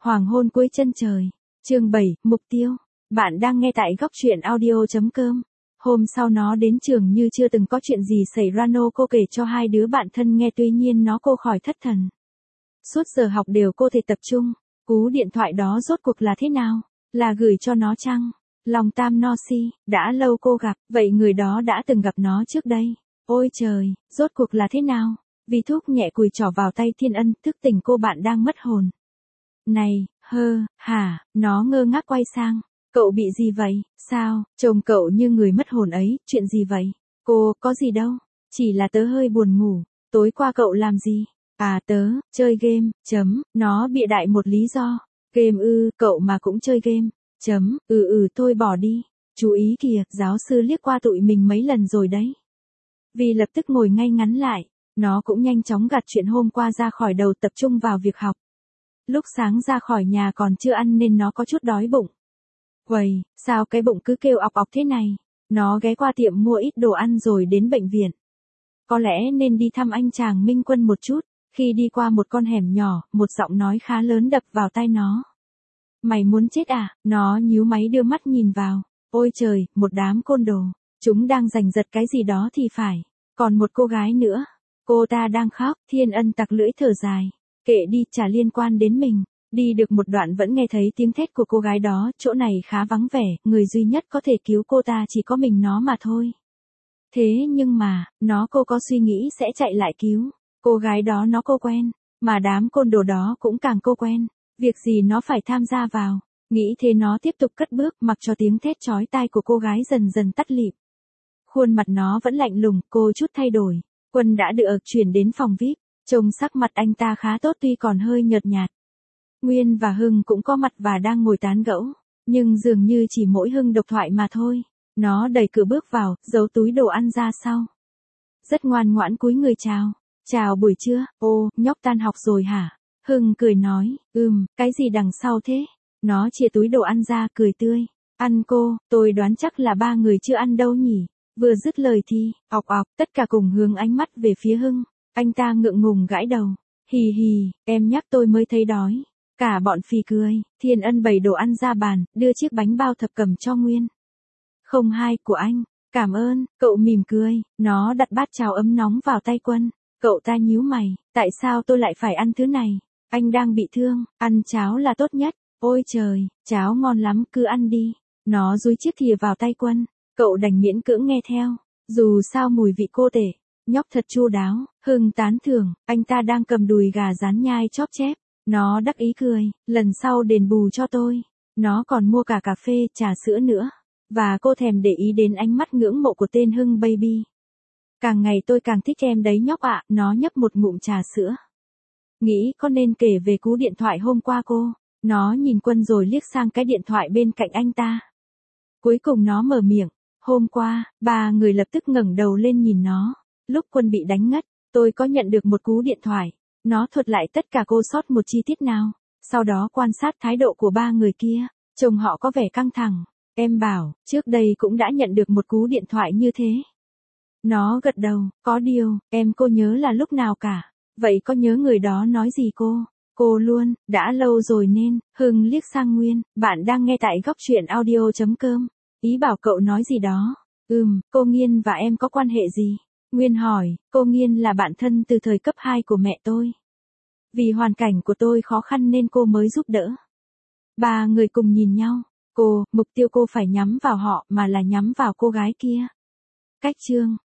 Hoàng hôn cuối chân trời. Chương 7, mục tiêu. Bạn đang nghe tại góc truyện audio.com. Hôm sau nó đến trường như chưa từng có chuyện gì xảy ra, cô kể cho hai đứa bạn thân nghe, tuy nhiên cô khỏi thất thần. Suốt giờ học đều cô thể tập trung. Cú điện thoại đó rốt cuộc là thế nào? Là gửi cho nó chăng? Lòng tam no si, đã lâu cô gặp, vậy người đó đã từng gặp nó trước đây. Ôi trời, rốt cuộc là thế nào? Vì thuốc nhẹ cùi trỏ vào tay Thiên Ân, thức tỉnh cô bạn đang mất hồn. Này, hả, nó ngơ ngác quay sang. Cậu bị gì vậy? Sao, trông cậu như người mất hồn ấy, chuyện gì vậy? Cô, có gì đâu, chỉ là tớ hơi buồn ngủ. Tối qua cậu làm gì? À tớ, chơi game, nó bịa đại một lý do. Game ư, cậu mà cũng chơi game, thôi bỏ đi. Chú ý kìa, giáo sư liếc qua tụi mình mấy lần rồi đấy. Vì lập tức ngồi ngay ngắn lại, nó cũng nhanh chóng gạt chuyện hôm qua ra khỏi đầu, tập trung vào việc học. Lúc sáng ra khỏi nhà còn chưa ăn nên nó có chút đói bụng. Uầy, sao cái bụng cứ kêu ọc ọc thế này? Nó ghé qua tiệm mua ít đồ ăn rồi đến bệnh viện. Có lẽ nên đi thăm anh chàng Minh Quân một chút. Khi đi qua một con hẻm nhỏ, một giọng nói khá lớn đập vào tai nó. Mày muốn chết à? Nó nhíu máy đưa mắt nhìn vào. Ôi trời, một đám côn đồ. Chúng đang giành giật cái gì đó thì phải. Còn một cô gái nữa. Cô ta đang khóc. Thiên Ân tặc lưỡi thở dài. Kệ đi, chả liên quan đến mình. Đi được một đoạn vẫn nghe thấy tiếng thét của cô gái đó. Chỗ này khá vắng vẻ, người duy nhất có thể cứu cô ta chỉ có mình nó mà thôi. Thế nhưng mà, cô có suy nghĩ sẽ chạy lại cứu. Cô gái đó cô quen, mà đám côn đồ đó cũng càng cô quen. Việc gì nó phải tham gia vào. Nghĩ thế nó tiếp tục cất bước, mặc cho tiếng thét chói tai của cô gái dần dần tắt lịm. Khuôn mặt nó vẫn lạnh lùng, cô chút thay đổi. Quân đã được chuyển đến phòng VIP. Trông sắc mặt anh ta khá tốt tuy còn hơi nhợt nhạt. Nguyên và Hưng cũng có mặt và đang ngồi tán gẫu. Nhưng dường như chỉ mỗi Hưng độc thoại mà thôi. Nó đẩy cửa bước vào, giấu túi đồ ăn ra sau. Rất ngoan ngoãn cúi người chào. Chào buổi trưa, ô, nhóc tan học rồi hả? Hưng cười nói, cái gì đằng sau thế? Nó chia túi đồ ăn ra, cười tươi. Ăn cô, tôi đoán chắc là ba người chưa ăn đâu nhỉ? Vừa dứt lời thì, ọc ọc, tất cả cùng hướng ánh mắt về phía Hưng. Anh ta ngượng ngùng gãi đầu. Hì hì, em nhắc tôi mới thấy đói. Cả bọn phì cười. Thiên Ân bày đồ ăn ra bàn, đưa chiếc bánh bao thập cẩm cho Nguyên. Không hai của anh, cảm ơn, cậu mỉm cười. Nó đặt bát cháo ấm nóng vào tay Quân. Cậu ta nhíu mày, tại sao tôi lại phải ăn thứ này? Anh đang bị thương, ăn cháo là tốt nhất. Ôi trời, cháo ngon lắm, cứ ăn đi. Nó dúi chiếc thìa vào tay Quân. Cậu đành miễn cưỡng nghe theo. Dù sao mùi vị cô tể. Nhóc thật chu đáo. Hưng tán thưởng, anh ta đang cầm đùi gà rán nhai chóp chép. Nó đắc ý cười, lần sau đền bù cho tôi. Nó còn mua cả cà phê, trà sữa nữa. Và cô thèm để ý đến ánh mắt ngưỡng mộ của tên Hưng baby. Càng ngày tôi càng thích em đấy nhóc ạ. Nó nhấp một ngụm trà sữa. Nghĩ có nên kể về cú điện thoại hôm qua cô. Nó nhìn Quân rồi liếc sang cái điện thoại bên cạnh anh ta. Cuối cùng nó mở miệng. Hôm qua, ba người lập tức ngẩng đầu lên nhìn nó. Lúc Quân bị đánh ngất, tôi có nhận được một cú điện thoại. Nó thuật lại tất cả cô sót một chi tiết nào. Sau đó quan sát thái độ của ba người kia. Trông họ có vẻ căng thẳng. Em bảo, trước đây cũng đã nhận được một cú điện thoại như thế. Nó gật đầu, có điều, em cô nhớ là lúc nào cả. Vậy có nhớ người đó nói gì cô? Cô luôn, đã lâu rồi nên, Hưng liếc sang Nguyên, bạn đang nghe tại góc truyện audio.com. Ý bảo cậu nói gì đó. Cô Nghiên và em có quan hệ gì? Nguyên hỏi, cô Nghiên là bạn thân từ thời cấp 2 của mẹ tôi. Vì hoàn cảnh của tôi khó khăn nên cô mới giúp đỡ. Ba người cùng nhìn nhau. Mục tiêu cô phải nhắm vào họ mà là nhắm vào cô gái kia. Cách chương.